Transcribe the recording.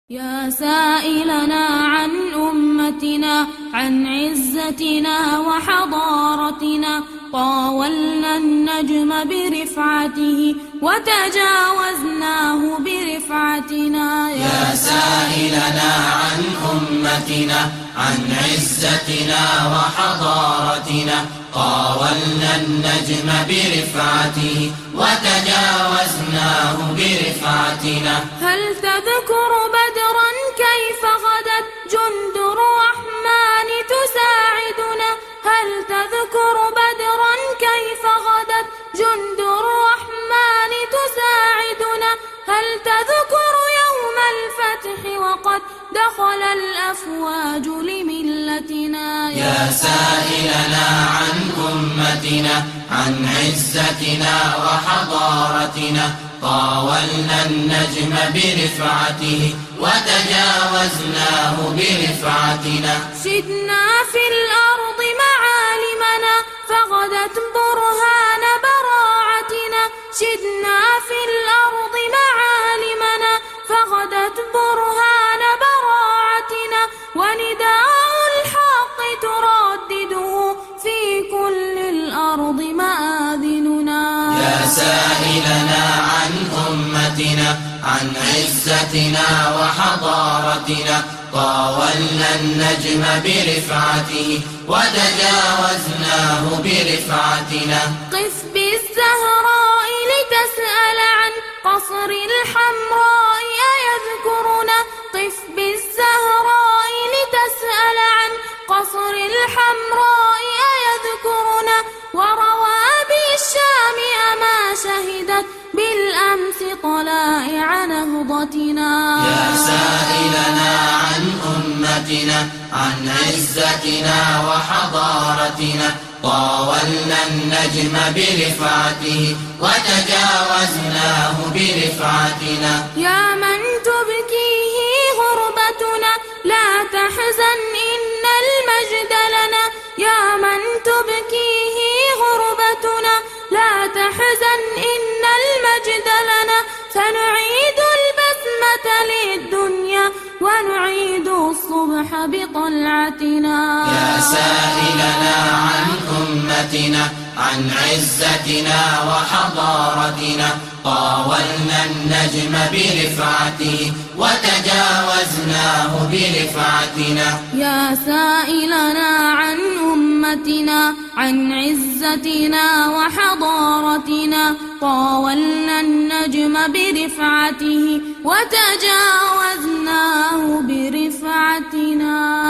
يا سائلنا عن أمتنا، عن عزتنا وحضارتنا، طاولنا النجم برفعته وتجاوزناه برفعتنا. يا سائلنا عن أمتنا، عن عزتنا وحضارتنا، طاولنا النجم برفعته وتجاوزناه برفعتنا. هل تذكر بدرا كيف غدت جند الرحمن تساعدنا؟ هل تذكر بدرا كيف غدت جند الرحمن تساعدنا؟ هل تذكر يوم الفتح وقد دخل الأفواج لملتنا؟ يا سائلنا عن أمتنا، عن عزتنا وحضارتنا، طاولنا النجم برفعته وتجاوزناه برفعتنا. شدنا في الأرض معالمنا فغدت برهان براعتنا. شدنا في الأرض معالمنا فغدت برهان براعتنا. ونداء الحق تردده في كل الأرض مآذننا. يا سائلنا عن أمتنا، عن عزتنا وحضارتنا، طاولنا النجم برفعته وتجاوزناه برفعتنا. قف بالزهراء لتسأل عن قصر الحمراء أيذكرنا؟ قف بالزهراء لتسأل عن قصر الحمراء أيذكرنا؟ وروابي الشام أما شهدت بالأمس طلائع نهضتنا. يا سائلنا عن أمتنا، عن عزتنا وحضارتنا، طاولنا النجم برفعته وتجاوزناه برفعتنا. يا من تبكيه غربتنا لا تحزن إن المجد لنا. يا من تبكيه غربتنا لا تحزن إن المجد لنا. سنعيد البسمة للدنيا ونعيد الصبح بطلعتنا. يا سائلنا عن أمتنا، عن عزتنا وحضارتنا، طاولنا النجم برفعته وتجاوزناه برفعتنا. يا سائلنا عن أمتنا، عن عزتنا وحضارتنا، طاولنا النجم برفعته وتجاوزناه برفعتنا.